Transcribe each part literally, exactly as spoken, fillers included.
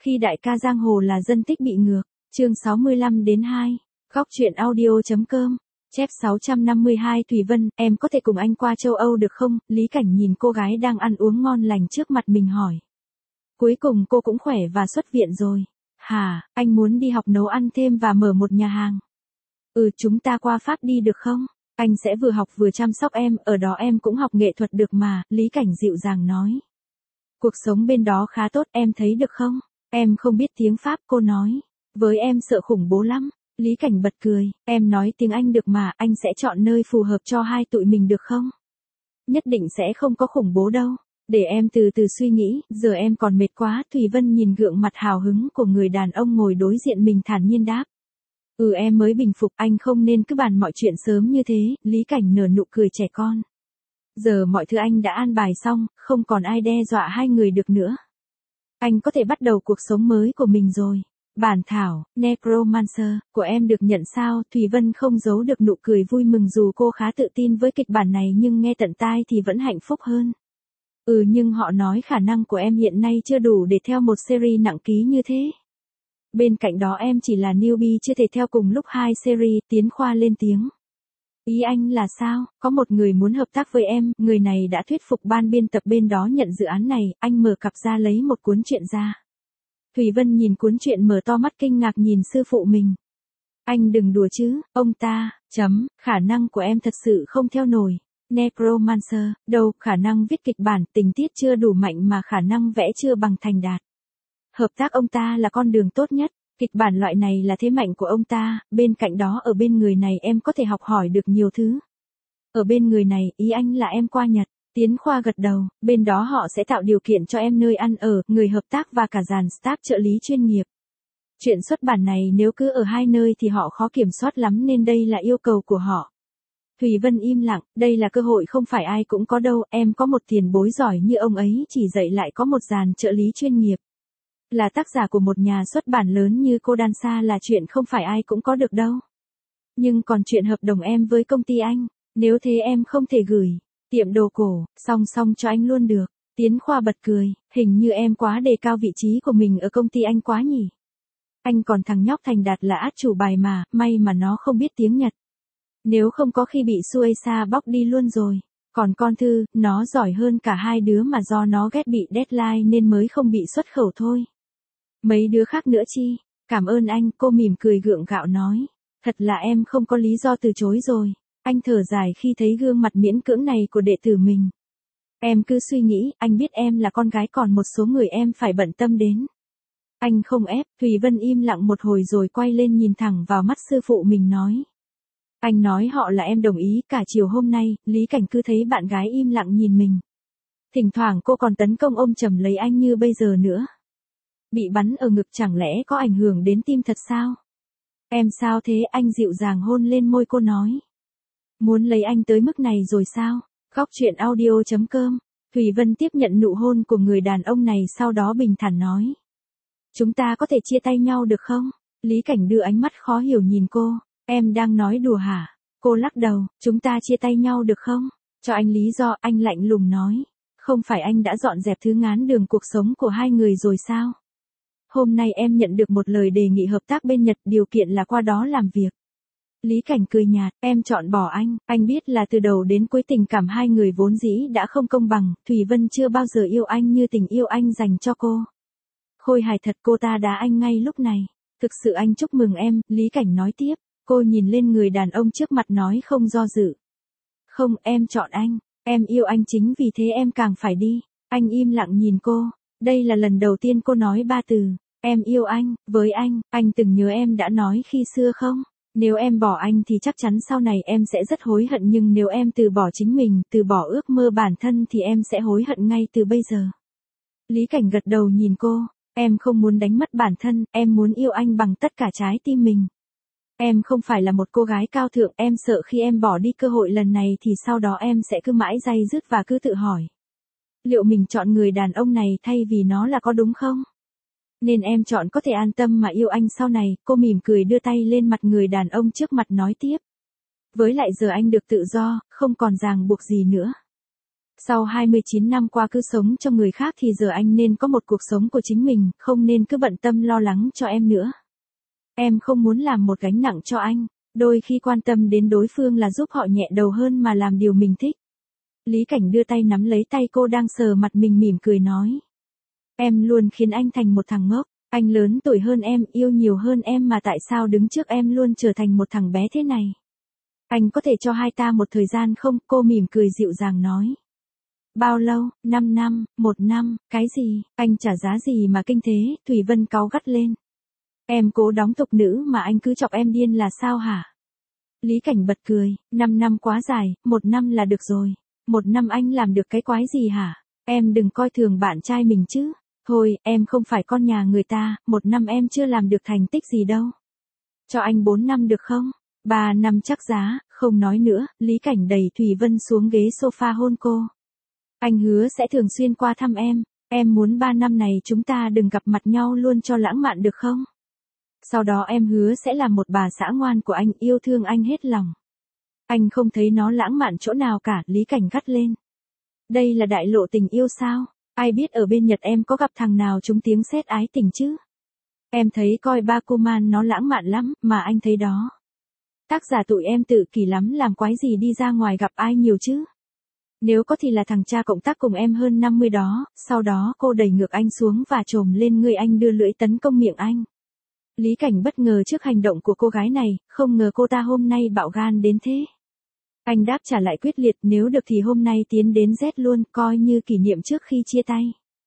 Khi đại ca giang hồ là dân tích bị ngược, chương sáu mươi lăm đến hai, góc truyện audio.com, chép sáu trăm năm mươi hai Thủy Vân, em có thể cùng anh qua châu Âu được không? Lý Cảnh nhìn cô gái đang ăn uống ngon lành trước mặt mình hỏi. Cuối cùng cô cũng khỏe và xuất viện rồi. Hả, anh muốn đi học nấu ăn thêm và mở một nhà hàng. Ừ, chúng ta qua Pháp đi được không? Anh sẽ vừa học vừa chăm sóc em, ở đó em cũng học nghệ thuật được mà, Lý Cảnh dịu dàng nói. Cuộc sống bên đó khá tốt, em thấy được không? Em không biết tiếng Pháp, cô nói. Với em sợ khủng bố lắm. Lý Cảnh bật cười, em nói tiếng Anh được mà, anh sẽ chọn nơi phù hợp cho hai tụi mình được không? Nhất định sẽ không có khủng bố đâu. Để em từ từ suy nghĩ, giờ em còn mệt quá. Thủy Vân nhìn gượng mặt hào hứng của người đàn ông ngồi đối diện mình thản nhiên đáp. Ừ, em mới bình phục, anh không nên cứ bàn mọi chuyện sớm như thế. Lý Cảnh nở nụ cười trẻ con. Giờ mọi thứ anh đã an bài xong, không còn ai đe dọa hai người được nữa. Anh có thể bắt đầu cuộc sống mới của mình rồi. Bản thảo, Necromancer, của em được nhận sao? Thủy Vân không giấu được nụ cười vui mừng dù cô khá tự tin với kịch bản này nhưng nghe tận tai thì vẫn hạnh phúc hơn. Ừ, nhưng họ nói khả năng của em hiện nay chưa đủ để theo một series nặng ký như thế. Bên cạnh đó em chỉ là newbie chưa thể theo cùng lúc hai series. Tiến Khoa lên tiếng. Ý anh là sao? Có một người muốn hợp tác với em, người này đã thuyết phục ban biên tập bên đó nhận dự án này. Anh mở cặp ra lấy một cuốn truyện ra. Thủy Vân nhìn cuốn truyện mở to mắt kinh ngạc nhìn sư phụ mình. Anh đừng đùa chứ, ông ta, chấm, khả năng của em thật sự không theo nổi. Necromancer, đâu, khả năng viết kịch bản, tình tiết chưa đủ mạnh mà khả năng vẽ chưa bằng thành đạt. Hợp tác ông ta là con đường tốt nhất, kịch bản loại này là thế mạnh của ông ta, bên cạnh đó ở bên người này em có thể học hỏi được nhiều thứ. Ở bên người này, ý anh là em qua Nhật. Tiến Khoa gật đầu, bên đó họ sẽ tạo điều kiện cho em nơi ăn ở, người hợp tác và cả dàn staff trợ lý chuyên nghiệp. Chuyện xuất bản này nếu cứ ở hai nơi thì họ khó kiểm soát lắm nên đây là yêu cầu của họ. Thủy Vân im lặng, đây là cơ hội không phải ai cũng có đâu, em có một tiền bối giỏi như ông ấy chỉ dạy lại có một dàn trợ lý chuyên nghiệp. Là tác giả của một nhà xuất bản lớn như cô Đan Sa là chuyện không phải ai cũng có được đâu. Nhưng còn chuyện hợp đồng em với công ty anh, nếu thế em không thể gửi. Tiệm đồ cổ, song song cho anh luôn được. Tiến Khoa bật cười, hình như em quá đề cao vị trí của mình ở công ty anh quá nhỉ. Anh còn thằng nhóc thành đạt là át chủ bài mà, may mà nó không biết tiếng Nhật. Nếu không có khi bị Suesa bóc đi luôn rồi. Còn con Thư, nó giỏi hơn cả hai đứa mà do nó ghét bị deadline nên mới không bị xuất khẩu thôi. Mấy đứa khác nữa chi? Cảm ơn anh, cô mỉm cười gượng gạo nói. Thật là em không có lý do từ chối rồi. Anh thở dài khi thấy gương mặt miễn cưỡng này của đệ tử mình. Em cứ suy nghĩ, anh biết em là con gái còn một số người em phải bận tâm đến. Anh không ép, Thủy Vân im lặng một hồi rồi quay lên nhìn thẳng vào mắt sư phụ mình nói. Anh nói họ là em đồng ý, cả chiều hôm nay, Lý Cảnh cứ thấy bạn gái im lặng nhìn mình. Thỉnh thoảng cô còn tấn công ôm chầm lấy anh như bây giờ nữa. Bị bắn ở ngực chẳng lẽ có ảnh hưởng đến tim thật sao? Em sao thế? Anh dịu dàng hôn lên môi cô nói. Muốn lấy anh tới mức này rồi sao? Góc truyện audio.com, Thủy Vân tiếp nhận nụ hôn của người đàn ông này sau đó bình thản nói. Chúng ta có thể chia tay nhau được không? Lý Cảnh đưa ánh mắt khó hiểu nhìn cô. Em đang nói đùa hả? Cô lắc đầu, chúng ta chia tay nhau được không? Cho anh lý do, anh lạnh lùng nói. Không phải anh đã dọn dẹp thứ ngán đường cuộc sống của hai người rồi sao? Hôm nay em nhận được một lời đề nghị hợp tác bên Nhật, điều kiện là qua đó làm việc. Lý Cảnh cười nhạt, em chọn bỏ anh, anh biết là từ đầu đến cuối tình cảm hai người vốn dĩ đã không công bằng, Thủy Vân chưa bao giờ yêu anh như tình yêu anh dành cho cô. Khôi hài thật, cô ta đá anh ngay lúc này. Thực sự anh chúc mừng em, Lý Cảnh nói tiếp, cô nhìn lên người đàn ông trước mặt nói không do dự. Không, em chọn anh, em yêu anh chính vì thế em càng phải đi. Anh im lặng nhìn cô, đây là lần đầu tiên cô nói ba từ, em yêu anh, với anh, anh từng nhớ em đã nói khi xưa không? Nếu em bỏ anh thì chắc chắn sau này em sẽ rất hối hận nhưng nếu em từ bỏ chính mình, từ bỏ ước mơ bản thân thì em sẽ hối hận ngay từ bây giờ. Lý Cảnh gật đầu nhìn cô, em không muốn đánh mất bản thân, em muốn yêu anh bằng tất cả trái tim mình. Em không phải là một cô gái cao thượng, em sợ khi em bỏ đi cơ hội lần này thì sau đó em sẽ cứ mãi day dứt và cứ tự hỏi. Liệu mình chọn người đàn ông này thay vì nó là có đúng không? Nên em chọn có thể an tâm mà yêu anh sau này, cô mỉm cười đưa tay lên mặt người đàn ông trước mặt nói tiếp. Với lại giờ anh được tự do, không còn ràng buộc gì nữa. Sau hai mươi chín năm qua cứ sống cho người khác thì giờ anh nên có một cuộc sống của chính mình, không nên cứ bận tâm lo lắng cho em nữa. Em không muốn làm một gánh nặng cho anh, đôi khi quan tâm đến đối phương là giúp họ nhẹ đầu hơn mà làm điều mình thích. Lý Cảnh đưa tay nắm lấy tay cô đang sờ mặt mình mỉm cười nói. Em luôn khiến anh thành một thằng ngốc, anh lớn tuổi hơn em, yêu nhiều hơn em mà tại sao đứng trước em luôn trở thành một thằng bé thế này. Anh có thể cho hai ta một thời gian không? Cô mỉm cười dịu dàng nói. Bao lâu? Năm năm, một năm, cái gì? Anh trả giá gì mà kinh thế? Thủy Vân cáu gắt lên. Em cố đóng tục nữ mà anh cứ chọc em điên là sao hả? Lý Cảnh bật cười, năm năm quá dài, một năm là được rồi. Một năm anh làm được cái quái gì hả? Em đừng coi thường bạn trai mình chứ. Thôi, em không phải con nhà người ta, một năm em chưa làm được thành tích gì đâu. Cho anh bốn năm được không? Ba năm chắc giá, không nói nữa, Lý Cảnh đẩy Thủy Vân xuống ghế sofa hôn cô. Anh hứa sẽ thường xuyên qua thăm em, em muốn ba năm này chúng ta đừng gặp mặt nhau luôn cho lãng mạn được không? Sau đó em hứa sẽ làm một bà xã ngoan của anh, yêu thương anh hết lòng. Anh không thấy nó lãng mạn chỗ nào cả, Lý Cảnh gắt lên. Đây là đại lộ tình yêu sao? Ai biết ở bên Nhật em có gặp thằng nào trúng tiếng sét ái tình chứ? Em thấy coi Bakuman nó lãng mạn lắm, mà anh thấy đó. Tác giả tụi em tự kỷ lắm, làm quái gì đi ra ngoài gặp ai nhiều chứ? Nếu có thì là thằng cha cộng tác cùng em hơn năm mươi đó. Sau đó cô đẩy ngược anh xuống và trồm lên người anh, đưa lưỡi tấn công miệng anh. Lý Cảnh bất ngờ trước hành động của cô gái này, không ngờ cô ta hôm nay bạo gan đến thế. Anh đáp trả lại quyết liệt, nếu được thì hôm nay tiến đến Z luôn, coi như kỷ niệm trước khi chia tay.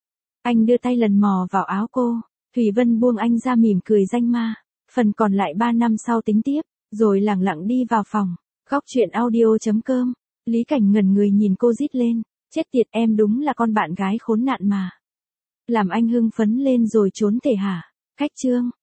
Anh đưa tay lần mò vào áo cô, Thủy Vân buông anh ra mỉm cười danh ma. Phần còn lại ba năm sau tính tiếp, rồi lẳng lặng đi vào phòng. Góc truyện audio chấm com. Lý Cảnh ngẩn người nhìn cô rít lên, chết tiệt, em đúng là con bạn gái khốn nạn mà. Làm anh hưng phấn lên rồi trốn thể hả? Khách chương.